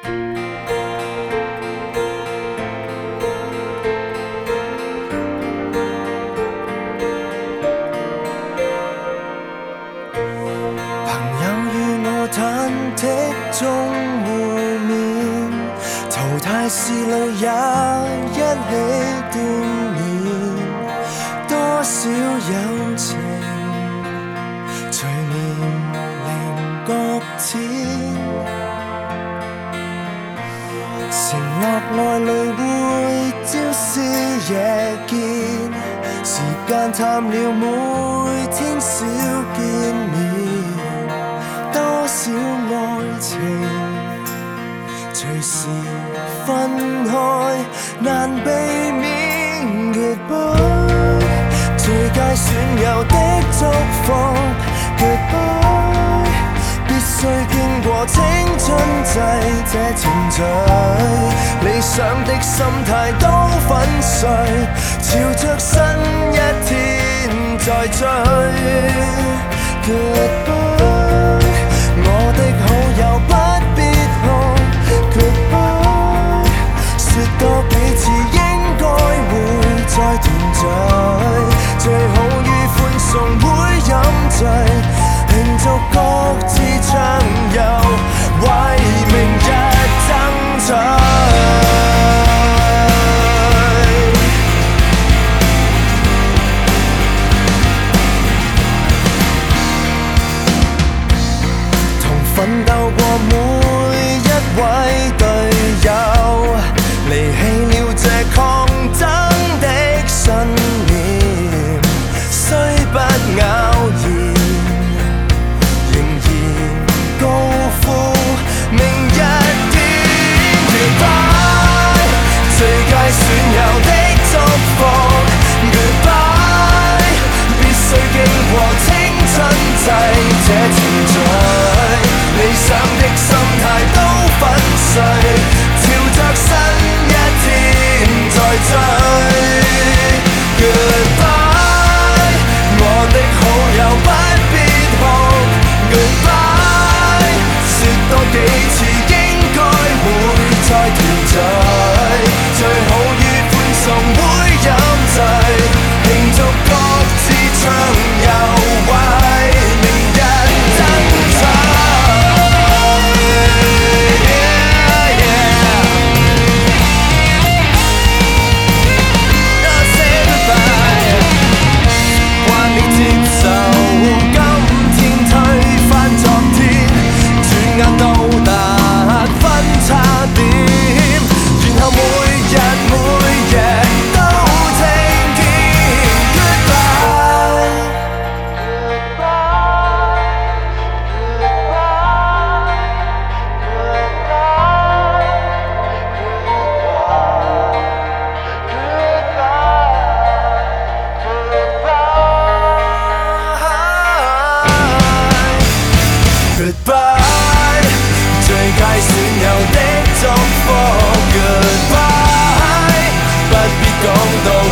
朋友與我忐忑中會面，淘汰是淚也一起鍛鍊，多少友情隨年齡擱淺，承諾愛侶會朝思夜見，時間淡了每天少見面，多少愛情隨時分開，難避免 Goodbye， 最佳損友的祝福 Goodbye， 必須經過青春祭這程序，理想的心態都粉碎，朝着新一天再追 Goodbye， 我的好友不必哭 Goodbye， 說多幾次應該會再團聚，最好於歡送會飲醉，慶祝各自暢遊，為明日爭取。奮鬥過每一位隊友，離棄了這抗爭的信念，雖不咬言，仍然高呼明日見 Goodbye， 最佳損友的祝福 Goodbye， 必須經過青春祭這程序，理想的心態都粉碎，朝着新一天再追 Goodbye， 我的好友不必哭 Goodbye， 說多幾次應該會再團聚，最好於歡送會飲醉，慶祝各自暢遊，為明日爭取。Goodbye， 最佳損友的祝福 Goodbye， 不必講到